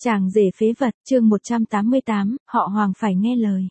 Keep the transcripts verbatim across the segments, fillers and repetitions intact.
Chàng rể phế vật, chương một trăm tám mươi tám, họ Hoàng phải nghe lời.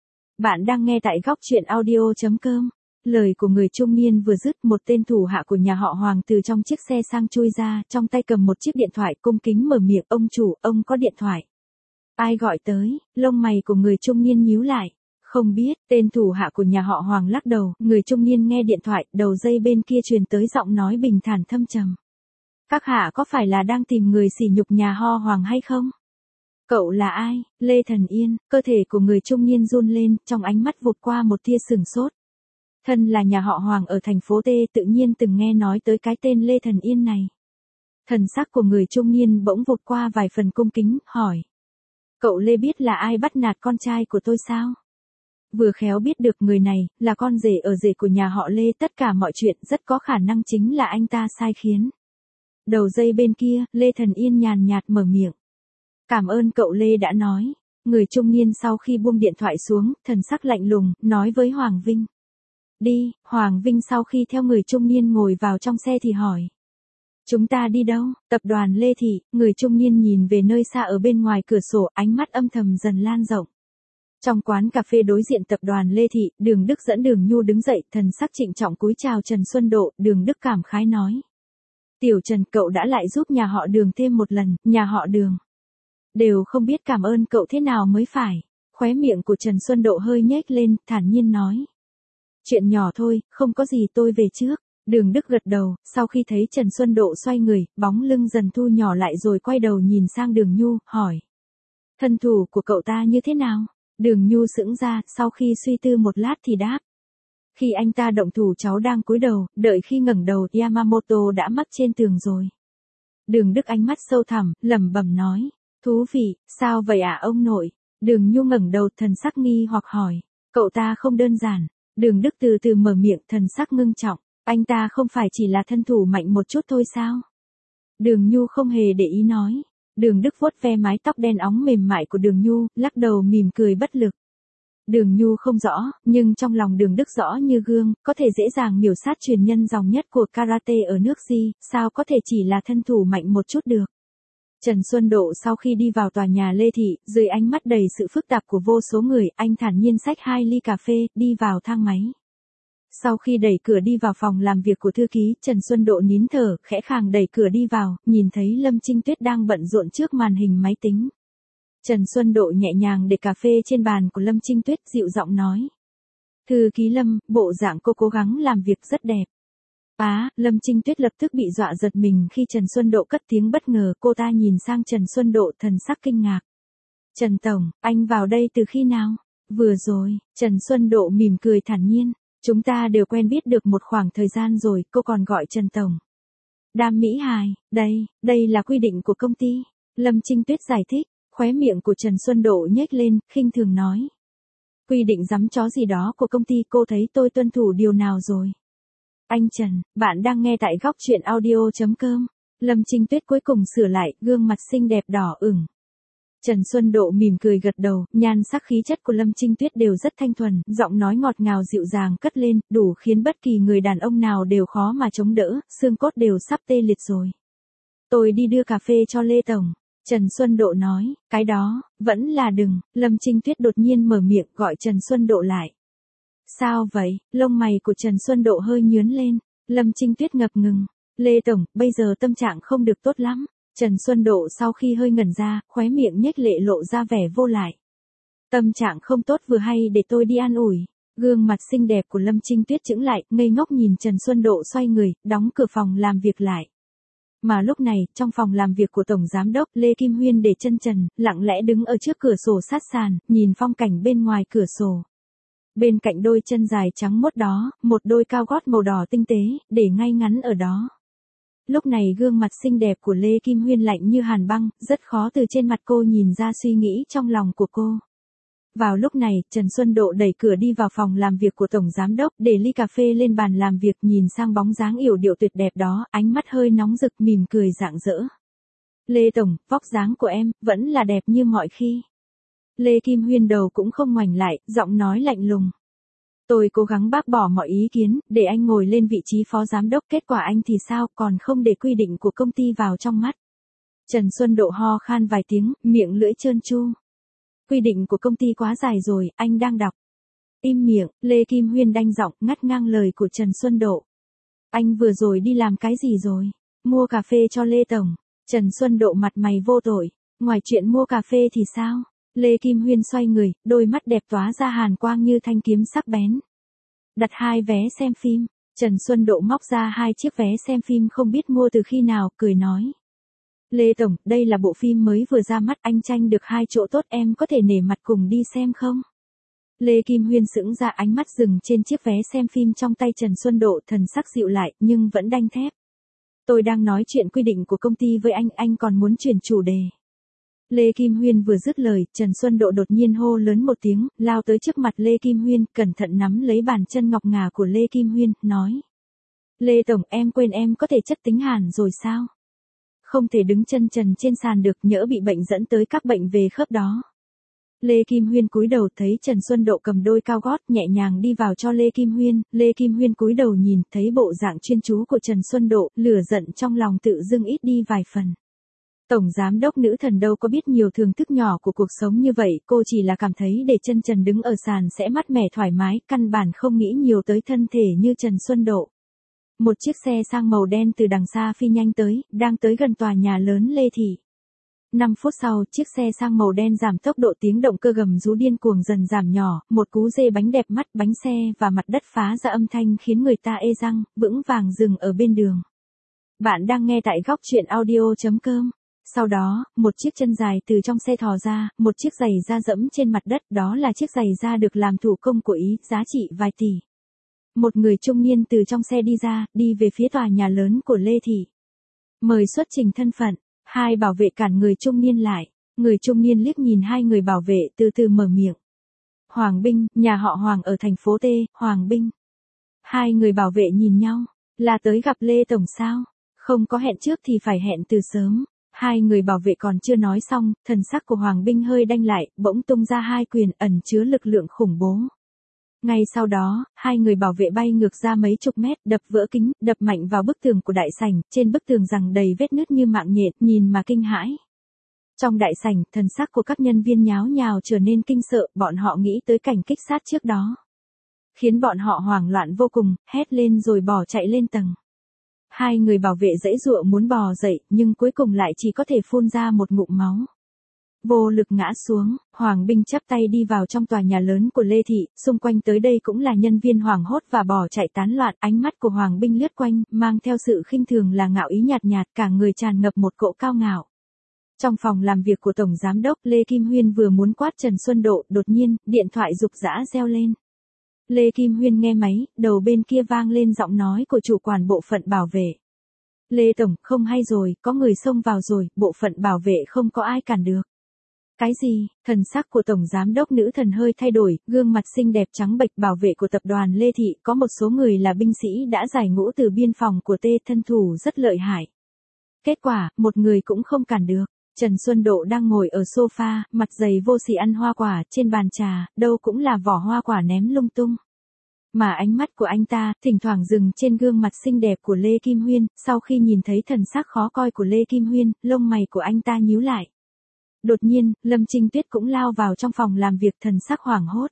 Bạn đang nghe tại góc truyện audio chấm com. Lời của người trung niên vừa dứt, một tên thủ hạ của nhà họ Hoàng từ trong chiếc xe sang chui ra, trong tay cầm một chiếc điện thoại, cung kính mở miệng, ông chủ, ông có điện thoại. Ai gọi tới? Lông mày của người trung niên nhíu lại. Không biết, tên thủ hạ của nhà họ Hoàng lắc đầu, người trung niên nghe điện thoại, đầu dây bên kia truyền tới giọng nói bình thản thâm trầm. Các hạ có phải là đang tìm người sỉ nhục nhà ho Hoàng hay không? Cậu là ai? Lê Thần Yên, cơ thể của người trung niên run lên, trong ánh mắt vụt qua một tia sừng sốt. Thân là nhà họ Hoàng ở thành phố T, tự nhiên từng nghe nói tới cái tên Lê Thần Yên này. Thần sắc của người trung niên bỗng vụt qua vài phần cung kính, hỏi. Cậu Lê biết là ai bắt nạt con trai của tôi sao? Vừa khéo biết được người này, là con rể ở rể của nhà họ Lê, tất cả mọi chuyện rất có khả năng chính là anh ta sai khiến. Đầu dây bên kia, Lê Thần Yên nhàn nhạt mở miệng. Cảm ơn cậu Lê đã nói. Người trung niên sau khi buông điện thoại xuống, thần sắc lạnh lùng, nói với Hoàng Vinh. Đi, Hoàng Vinh sau khi theo người trung niên ngồi vào trong xe thì hỏi. Chúng ta đi đâu? Tập đoàn Lê Thị, người trung niên nhìn về nơi xa ở bên ngoài cửa sổ, ánh mắt âm thầm dần lan rộng. Trong quán cà phê đối diện tập đoàn Lê Thị, Đường Đức dẫn Đường Nhu đứng dậy, thần sắc trịnh trọng cúi chào Trần Xuân Độ, Đường Đức cảm khái nói. Tiểu Trần, cậu đã lại giúp nhà họ Đường thêm một lần, nhà họ Đường. Đều không biết cảm ơn cậu thế nào mới phải. Khóe miệng của Trần Xuân Độ hơi nhếch lên, thản nhiên nói. Chuyện nhỏ thôi, không có gì, tôi về trước. Đường Đức gật đầu, sau khi thấy Trần Xuân Độ xoay người, bóng lưng dần thu nhỏ lại rồi quay đầu nhìn sang Đường Nhu, hỏi. Thân thủ của cậu ta như thế nào? Đường Nhu sững ra, sau khi suy tư một lát thì đáp. Khi anh ta động thủ cháu đang cúi đầu, đợi khi ngẩng đầu Yamamoto đã mắc trên tường rồi. Đường Đức ánh mắt sâu thẳm, lẩm bẩm nói. Thú vị, sao vậy ạ à, ông nội? Đường Nhu ngẩng đầu, thần sắc nghi hoặc hỏi. Cậu ta không đơn giản. Đường Đức từ từ mở miệng, thần sắc ngưng trọng. Anh ta không phải chỉ là thân thủ mạnh một chút thôi sao? Đường Nhu không hề để ý nói. Đường Đức vuốt ve mái tóc đen óng mềm mại của Đường Nhu, lắc đầu mỉm cười bất lực. Đường Nhu không rõ, nhưng trong lòng Đường Đức rõ như gương, có thể dễ dàng miểu sát truyền nhân dòng nhất của karate ở nước Di, sao có thể chỉ là thân thủ mạnh một chút được. Trần Xuân Độ sau khi đi vào tòa nhà Lê Thị, dưới ánh mắt đầy sự phức tạp của vô số người, anh thản nhiên xách hai ly cà phê, đi vào thang máy. Sau khi đẩy cửa đi vào phòng làm việc của thư ký, Trần Xuân Độ nín thở, khẽ khàng đẩy cửa đi vào, nhìn thấy Lâm Trinh Tuyết đang bận rộn trước màn hình máy tính. Trần Xuân Độ nhẹ nhàng để cà phê trên bàn của Lâm Trinh Tuyết, dịu giọng nói. Thư ký Lâm, bộ dạng cô cố gắng làm việc rất đẹp. Á, Lâm Trinh Tuyết lập tức bị dọa giật mình khi Trần Xuân Độ cất tiếng bất ngờ, cô ta nhìn sang Trần Xuân Độ thần sắc kinh ngạc. Trần Tổng, anh vào đây từ khi nào? Vừa rồi, Trần Xuân Độ mỉm cười thản nhiên. Chúng ta đều quen biết được một khoảng thời gian rồi, cô còn gọi Trần Tổng. Đam Mỹ Hài, đây, đây là quy định của công ty. Lâm Trinh Tuyết giải thích, khóe miệng của Trần Xuân Độ nhếch lên, khinh thường nói. Quy định giấm chó gì đó của công ty, cô thấy tôi tuân thủ điều nào rồi? Anh Trần, bạn đang nghe tại góc truyện audio chấm com. Lâm Trinh Tuyết cuối cùng sửa lại, gương mặt xinh đẹp đỏ ửng. Trần Xuân Độ mỉm cười gật đầu, nhan sắc khí chất của Lâm Trinh Tuyết đều rất thanh thuần, giọng nói ngọt ngào dịu dàng cất lên, đủ khiến bất kỳ người đàn ông nào đều khó mà chống đỡ, xương cốt đều sắp tê liệt rồi. Tôi đi đưa cà phê cho Lê Tổng. Trần Xuân Độ nói, cái đó, vẫn là đừng. Lâm Trinh Tuyết đột nhiên mở miệng gọi Trần Xuân Độ lại. Sao vậy? Lông mày của Trần Xuân Độ hơi nhướng lên. Lâm Trinh Tuyết ngập ngừng. Lê Tổng, bây giờ tâm trạng không được tốt lắm. Trần Xuân Độ sau khi hơi ngẩn ra, khóe miệng nhếch lệ lộ ra vẻ vô lại. Tâm trạng không tốt vừa hay để tôi đi an ủi. Gương mặt xinh đẹp của Lâm Trinh Tuyết chững lại, ngây ngốc nhìn Trần Xuân Độ xoay người, đóng cửa phòng làm việc lại. Mà lúc này, trong phòng làm việc của Tổng Giám đốc Lê Kim Huyên để chân trần, lặng lẽ đứng ở trước cửa sổ sát sàn, nhìn phong cảnh bên ngoài cửa sổ. Bên cạnh đôi chân dài trắng muốt đó, một đôi cao gót màu đỏ tinh tế, để ngay ngắn ở đó. Lúc này gương mặt xinh đẹp của Lê Kim Huyên lạnh như hàn băng, rất khó từ trên mặt cô nhìn ra suy nghĩ trong lòng của cô. Vào lúc này, Trần Xuân Độ đẩy cửa đi vào phòng làm việc của Tổng Giám đốc, để ly cà phê lên bàn làm việc, nhìn sang bóng dáng yểu điệu tuyệt đẹp đó, ánh mắt hơi nóng rực, mỉm cười rạng rỡ. Lê Tổng, vóc dáng của em, vẫn là đẹp như mọi khi. Lê Kim Huyên đầu cũng không ngoảnh lại, giọng nói lạnh lùng. Tôi cố gắng bác bỏ mọi ý kiến, để anh ngồi lên vị trí phó giám đốc, kết quả anh thì sao, còn không để quy định của công ty vào trong mắt. Trần Xuân Độ ho khan vài tiếng, miệng lưỡi trơn tru. Quy định của công ty quá dài rồi, anh đang đọc. Im miệng, Lê Kim Huyên đanh giọng ngắt ngang lời của Trần Xuân Độ. Anh vừa rồi đi làm cái gì rồi? Mua cà phê cho Lê Tổng. Trần Xuân Độ mặt mày vô tội. Ngoài chuyện mua cà phê thì sao? Lê Kim Huyên xoay người, đôi mắt đẹp tóa ra hàn quang như thanh kiếm sắc bén. Đặt hai vé xem phim. Trần Xuân Độ móc ra hai chiếc vé xem phim không biết mua từ khi nào, cười nói. Lê Tổng, đây là bộ phim mới vừa ra mắt, anh tranh được hai chỗ tốt, em có thể nể mặt cùng đi xem không? Lê Kim Huyên sững ra, ánh mắt dừng trên chiếc vé xem phim trong tay Trần Xuân Độ, thần sắc dịu lại, nhưng vẫn đanh thép. Tôi đang nói chuyện quy định của công ty với anh, anh còn muốn chuyển chủ đề. Lê Kim Huyên vừa dứt lời, Trần Xuân Độ đột nhiên hô lớn một tiếng, lao tới trước mặt Lê Kim Huyên, cẩn thận nắm lấy bàn chân ngọc ngà của Lê Kim Huyên, nói. Lê Tổng, em quên em có thể chất tính hàn rồi sao? Không thể đứng chân trần trên sàn được, nhỡ bị bệnh dẫn tới các bệnh về khớp đó. Lê Kim Huyên cúi đầu thấy Trần Xuân Độ cầm đôi cao gót nhẹ nhàng đi vào cho Lê Kim Huyên, Lê Kim Huyên cúi đầu nhìn thấy bộ dạng chuyên chú của Trần Xuân Độ, lửa giận trong lòng tự dưng ít đi vài phần. Tổng giám đốc nữ thần đâu có biết nhiều thưởng thức nhỏ của cuộc sống như vậy, cô chỉ là cảm thấy để chân trần đứng ở sàn sẽ mát mẻ thoải mái, căn bản không nghĩ nhiều tới thân thể như Trần Xuân Độ. Một chiếc xe sang màu đen từ đằng xa phi nhanh tới, đang tới gần tòa nhà lớn Lê Thị. năm phút sau, chiếc xe sang màu đen giảm tốc độ, tiếng động cơ gầm rú điên cuồng dần giảm nhỏ, một cú dê bánh đẹp mắt, bánh xe và mặt đất phá ra âm thanh khiến người ta ê răng, vững vàng dừng ở bên đường. Bạn đang nghe tại góc truyện audio chấm com. Sau đó, một chiếc chân dài từ trong xe thò ra, một chiếc giày da dẫm trên mặt đất, đó là chiếc giày da được làm thủ công của Ý, giá trị vài tỷ. Một người trung niên từ trong xe đi ra, đi về phía tòa nhà lớn của Lê Thị. Mời xuất trình thân phận, hai bảo vệ cản người trung niên lại, người trung niên liếc nhìn hai người bảo vệ từ từ mở miệng. Hoàng Binh, nhà họ Hoàng ở thành phố T, Hoàng Binh. Hai người bảo vệ nhìn nhau, là tới gặp Lê Tổng sao? Không có hẹn trước thì phải hẹn từ sớm. Hai người bảo vệ còn chưa nói xong, thần sắc của Hoàng Binh hơi đanh lại, bỗng tung ra hai quyền ẩn chứa lực lượng khủng bố. Ngay sau đó, hai người bảo vệ bay ngược ra mấy chục mét, đập vỡ kính, đập mạnh vào bức tường của đại sảnh, trên bức tường giằng đầy vết nứt như mạng nhện, nhìn mà kinh hãi. Trong đại sảnh, thần sắc của các nhân viên nháo nhào trở nên kinh sợ, bọn họ nghĩ tới cảnh kích sát trước đó. Khiến bọn họ hoảng loạn vô cùng, hét lên rồi bỏ chạy lên tầng. Hai người bảo vệ giãy giụa muốn bò dậy, nhưng cuối cùng lại chỉ có thể phun ra một ngụm máu. Vô lực ngã xuống, Hoàng Binh chắp tay đi vào trong tòa nhà lớn của Lê Thị, xung quanh tới đây cũng là nhân viên hoảng hốt và bỏ chạy tán loạn, ánh mắt của Hoàng Binh lướt quanh, mang theo sự khinh thường là ngạo ý nhạt nhạt, cả người tràn ngập một cỗ cao ngạo. Trong phòng làm việc của Tổng Giám đốc, Lê Kim Huyên vừa muốn quát Trần Xuân Độ, đột nhiên, điện thoại rục rã reo lên. Lê Kim Huyên nghe máy, đầu bên kia vang lên giọng nói của chủ quản bộ phận bảo vệ. Lê Tổng, không hay rồi, có người xông vào rồi, bộ phận bảo vệ không có ai cản được. Cái gì? Thần sắc của Tổng Giám đốc nữ thần hơi thay đổi, gương mặt xinh đẹp trắng bệch. Bảo vệ của tập đoàn Lê Thị, có một số người là binh sĩ đã giải ngũ từ biên phòng của T, thân thủ rất lợi hại. Kết quả, một người cũng không cản được. Trần Xuân Độ đang ngồi ở sofa, mặt dày vô sỉ ăn hoa quả, trên bàn trà, đâu cũng là vỏ hoa quả ném lung tung. Mà ánh mắt của anh ta, thỉnh thoảng dừng trên gương mặt xinh đẹp của Lê Kim Huyên, sau khi nhìn thấy thần sắc khó coi của Lê Kim Huyên, lông mày của anh ta nhíu lại. Đột nhiên, Lâm Trinh Tuyết cũng lao vào trong phòng làm việc, thần sắc hoảng hốt.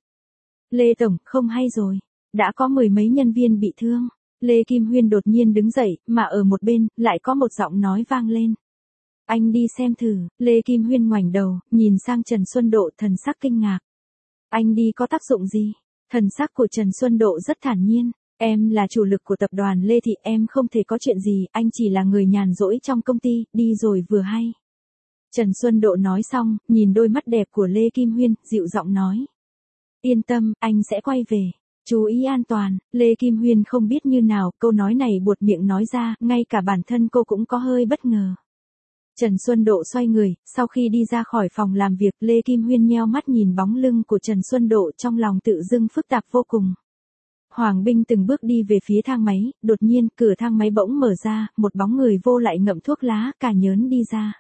Lê Tổng, không hay rồi. Đã có mười mấy nhân viên bị thương. Lê Kim Huyên đột nhiên đứng dậy, mà ở một bên, lại có một giọng nói vang lên. Anh đi xem thử. Lê Kim Huyên ngoảnh đầu, nhìn sang Trần Xuân Độ, thần sắc kinh ngạc. Anh đi có tác dụng gì? Thần sắc của Trần Xuân Độ rất thản nhiên. Em là chủ lực của tập đoàn Lê Thị, em không thể có chuyện gì, anh chỉ là người nhàn rỗi trong công ty, đi rồi vừa hay. Trần Xuân Độ nói xong, nhìn đôi mắt đẹp của Lê Kim Huyên, dịu giọng nói. Yên tâm, anh sẽ quay về. Chú ý an toàn. Lê Kim Huyên không biết như nào, câu nói này buột miệng nói ra, ngay cả bản thân cô cũng có hơi bất ngờ. Trần Xuân Độ xoay người, sau khi đi ra khỏi phòng làm việc, Lê Kim Huyên nheo mắt nhìn bóng lưng của Trần Xuân Độ, trong lòng tự dưng phức tạp vô cùng. Hoàng Binh từng bước đi về phía thang máy, đột nhiên, cửa thang máy bỗng mở ra, một bóng người vô lại ngậm thuốc lá, cả nhớn đi ra.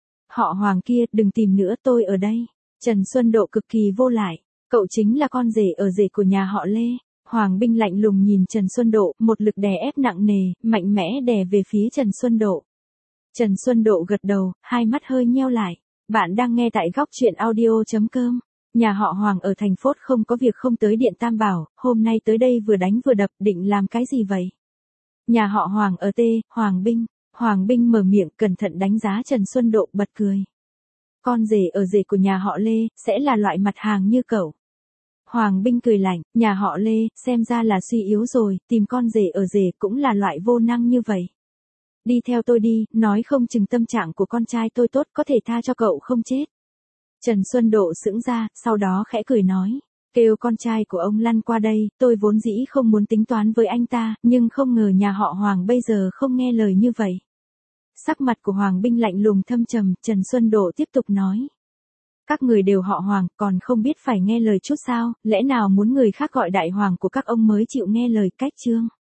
Họ Hoàng kia, đừng tìm nữa, tôi ở đây. Trần Xuân Độ cực kỳ vô lại. Cậu chính là con rể ở rể của nhà họ Lê. Hoàng Binh lạnh lùng nhìn Trần Xuân Độ, một lực đè ép nặng nề, mạnh mẽ đè về phía Trần Xuân Độ. Trần Xuân Độ gật đầu, hai mắt hơi nheo lại. Bạn đang nghe tại góc chuyện audio.com. Nhà họ Hoàng ở thành phố không có việc không tới Điện Tam Bảo, hôm nay tới đây vừa đánh vừa đập, định làm cái gì vậy? Nhà họ Hoàng ở T, Hoàng Binh. Hoàng Binh mở miệng cẩn thận đánh giá Trần Xuân Độ bật cười. Con rể ở rể của nhà họ Lê, sẽ là loại mặt hàng như cậu. Hoàng Binh cười lạnh, nhà họ Lê, xem ra là suy yếu rồi, tìm con rể ở rể cũng là loại vô năng như vậy. Đi theo tôi đi, nói không chừng tâm trạng của con trai tôi tốt có thể tha cho cậu không chết. Trần Xuân Độ sững ra, sau đó khẽ cười nói, kêu con trai của ông lăn qua đây, tôi vốn dĩ không muốn tính toán với anh ta, nhưng không ngờ nhà họ Hoàng bây giờ không nghe lời như vậy. Sắc mặt của Hoàng Binh lạnh lùng thâm trầm, Trần Xuân Độ tiếp tục nói. Các người đều họ Hoàng, còn không biết phải nghe lời chút sao, lẽ nào muốn người khác gọi đại hoàng của các ông mới chịu nghe lời cách chương.